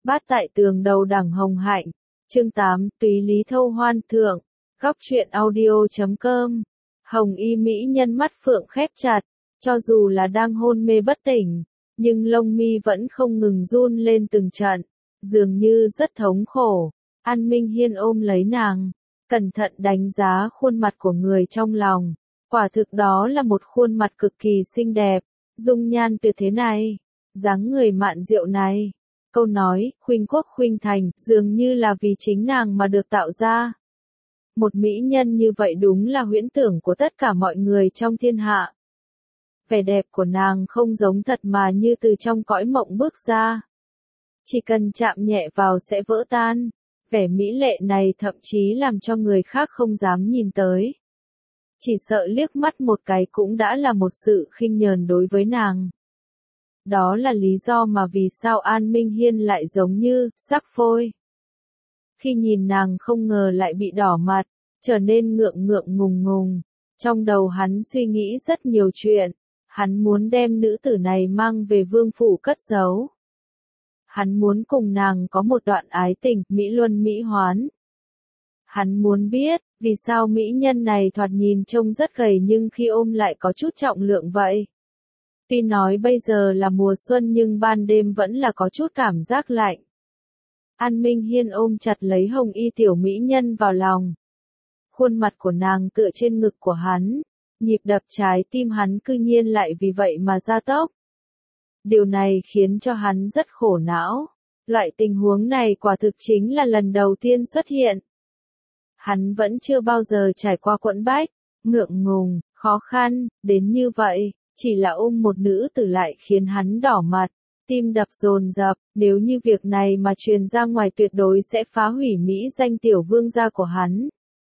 Bát tại tường đầu đẳng hồng hạnh. Chương 8, Túy Lý Thâu Hoan thượng. Góc truyện audio.com. Hồng y mỹ nhân mắt phượng khép chặt, cho dù là đang hôn mê bất tỉnh, nhưng lông mi vẫn không ngừng run lên từng trận, dường như rất thống khổ. An Minh Hiên ôm lấy nàng, cẩn thận đánh giá khuôn mặt của người trong lòng. Quả thực đó là một khuôn mặt cực kỳ xinh đẹp, dung nhan tuyệt thế này, dáng người mạn diệu này. Câu nói, khuynh quốc khuynh thành, dường như là vì chính nàng mà được tạo ra. Một mỹ nhân như vậy đúng là huyễn tưởng của tất cả mọi người trong thiên hạ. Vẻ đẹp của nàng không giống thật mà như từ trong cõi mộng bước ra. Chỉ cần chạm nhẹ vào sẽ vỡ tan. Vẻ mỹ lệ này thậm chí làm cho người khác không dám nhìn tới. Chỉ sợ liếc mắt một cái cũng đã là một sự khinh nhờn đối với nàng. Đó là lý do mà vì sao An Minh Hiên lại giống như sắc phôi. Khi nhìn nàng không ngờ lại bị đỏ mặt, trở nên ngượng ngùng ngùng. Trong đầu hắn suy nghĩ rất nhiều chuyện. Hắn muốn đem nữ tử này mang về vương phủ cất giấu. Hắn muốn cùng nàng có một đoạn ái tình, mỹ luân mỹ hoán. Hắn muốn biết, vì sao mỹ nhân này thoạt nhìn trông rất gầy nhưng khi ôm lại có chút trọng lượng vậy. Tuy nói bây giờ là mùa xuân nhưng ban đêm vẫn là có chút cảm giác lạnh. An Minh Hiên ôm chặt lấy hồng y tiểu mỹ nhân vào lòng. Khuôn mặt của nàng tựa trên ngực của hắn. Nhịp đập trái tim hắn cư nhiên lại vì vậy mà gia tốc. Điều này khiến cho hắn rất khổ não. Loại tình huống này quả thực chính là lần đầu tiên xuất hiện. Hắn vẫn chưa bao giờ trải qua quẫn bách, ngượng ngùng, khó khăn, đến như vậy, chỉ là ôm một nữ tử lại khiến hắn đỏ mặt, tim đập dồn dập, nếu như việc này mà truyền ra ngoài tuyệt đối sẽ phá hủy mỹ danh tiểu vương gia của hắn.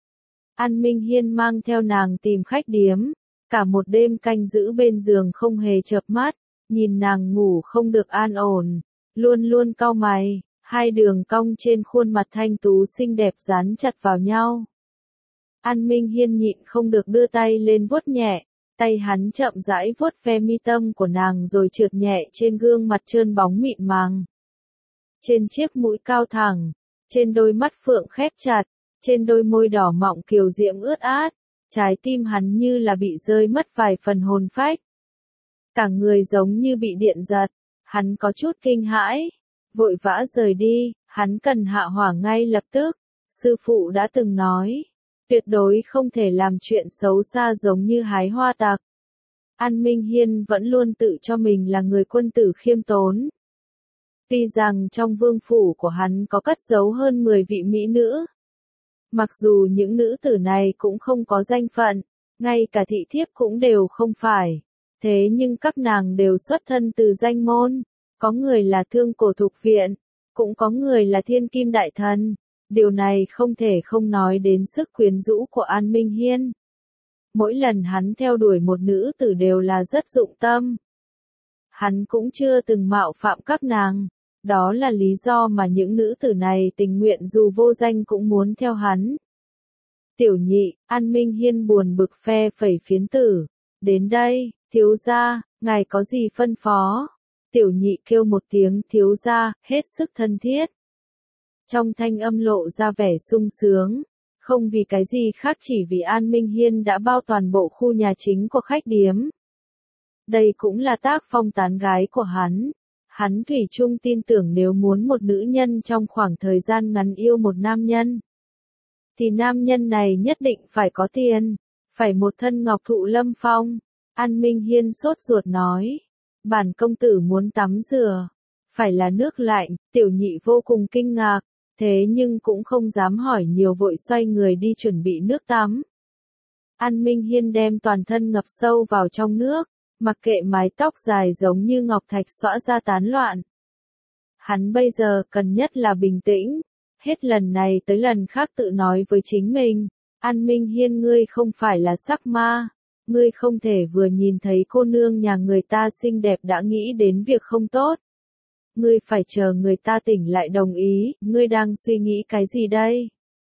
An Minh Hiên mang theo nàng tìm khách điếm, cả một đêm canh giữ bên giường không hề chợp mắt, nhìn nàng ngủ không được an ổn, luôn luôn cau mày, hai đường cong trên khuôn mặt thanh tú xinh đẹp dán chặt vào nhau. An Minh Hiên nhịn không được đưa tay lên vuốt nhẹ, tay hắn chậm rãi vuốt ve mi tâm của nàng rồi trượt nhẹ trên gương mặt trơn bóng mịn màng. Trên chiếc mũi cao thẳng, trên đôi mắt phượng khép chặt, trên đôi môi đỏ mọng kiều diễm ướt át, trái tim hắn như là bị rơi mất vài phần hồn phách. Cả người giống như bị điện giật, hắn có chút kinh hãi, vội vã rời đi, hắn cần hạ hỏa ngay lập tức. Sư phụ đã từng nói, tuyệt đối không thể làm chuyện xấu xa giống như hái hoa tặc. An Minh Hiên vẫn luôn tự cho mình là người quân tử khiêm tốn. Tuy rằng trong vương phủ của hắn có cất giấu hơn 10 vị mỹ nữ. Mặc dù những nữ tử này cũng không có danh phận, ngay cả thị thiếp cũng đều không phải. Thế nhưng các nàng đều xuất thân từ danh môn, có người là thương cổ thục viện, cũng có người là thiên kim đại thần. Điều này không thể không nói đến sức quyến rũ của An Minh Hiên. Mỗi lần hắn theo đuổi một nữ tử đều là rất dụng tâm. Hắn cũng chưa từng mạo phạm các nàng. Đó là lý do mà những nữ tử này tình nguyện dù vô danh cũng muốn theo hắn. Tiểu nhị, An Minh Hiên buồn bực phe phẩy phiến tử. Đến đây, thiếu gia, ngài có gì phân phó? Tiểu nhị kêu một tiếng thiếu gia, hết sức thân thiết. Trong thanh âm lộ ra vẻ sung sướng, không vì cái gì khác chỉ vì An Minh Hiên đã bao toàn bộ khu nhà chính của khách điếm. Đây cũng là tác phong tán gái của hắn. Hắn thủy chung tin tưởng nếu muốn một nữ nhân trong khoảng thời gian ngắn yêu một nam nhân, thì nam nhân này nhất định phải có tiền, phải một thân ngọc thụ lâm phong. An Minh Hiên sốt ruột nói, bản công tử muốn tắm rửa, phải là nước lạnh. Tiểu nhị vô cùng kinh ngạc, thế nhưng cũng không dám hỏi nhiều vội xoay người đi chuẩn bị nước tắm. An Minh Hiên đem toàn thân ngập sâu vào trong nước, mặc kệ mái tóc dài giống như ngọc thạch xõa ra tán loạn. Hắn bây giờ cần nhất là bình tĩnh, hết lần này tới lần khác tự nói với chính mình, An Minh Hiên ngươi không phải là sắc ma, ngươi không thể vừa nhìn thấy cô nương nhà người ta xinh đẹp đã nghĩ đến việc không tốt. Ngươi phải chờ người ta tỉnh lại đồng ý, ngươi đang suy nghĩ cái gì đây?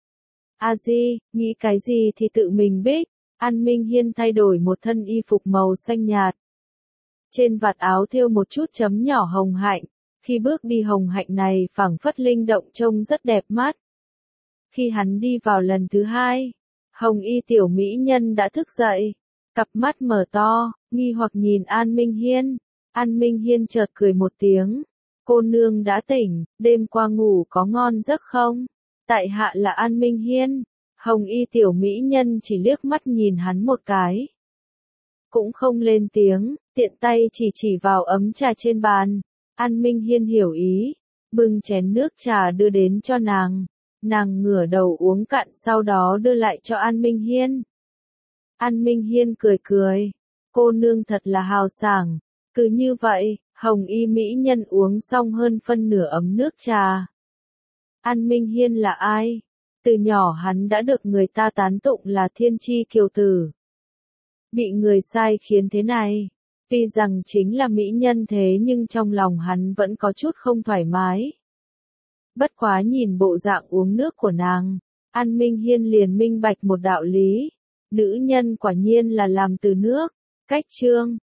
A Di, nghĩ cái gì thì tự mình biết. An Minh Hiên thay đổi một thân y phục màu xanh nhạt. Trên vạt áo thêu một chút chấm nhỏ hồng hạnh, Khi bước đi hồng hạnh này phảng phất linh động trông rất đẹp mắt. Khi hắn đi vào lần thứ hai, hồng y tiểu mỹ nhân đã thức dậy, cặp mắt mở to, nghi hoặc nhìn An Minh Hiên. An Minh Hiên chợt cười một tiếng. Cô nương đã tỉnh, đêm qua ngủ có ngon giấc không? Tại hạ là An Minh Hiên. Hồng y tiểu mỹ nhân chỉ liếc mắt nhìn hắn một cái. Cũng không lên tiếng, tiện tay chỉ vào ấm trà trên bàn. An Minh Hiên hiểu ý, bưng chén nước trà đưa đến cho nàng. Nàng ngửa đầu uống cạn sau đó đưa lại cho An Minh Hiên. An Minh Hiên cười cười. Cô nương thật là hào sảng. Cứ như vậy, hồng y mỹ nhân uống xong hơn phân nửa ấm nước trà. An Minh Hiên là ai? Từ nhỏ hắn đã được người ta tán tụng là thiên chi kiều tử. Bị người sai khiến thế này. Tuy rằng chính là mỹ nhân thế nhưng trong lòng hắn vẫn có chút không thoải mái. Bất quá nhìn bộ dạng uống nước của nàng, An Minh Hiên liền minh bạch một đạo lý. Nữ nhân quả nhiên là làm từ nước. Cách chương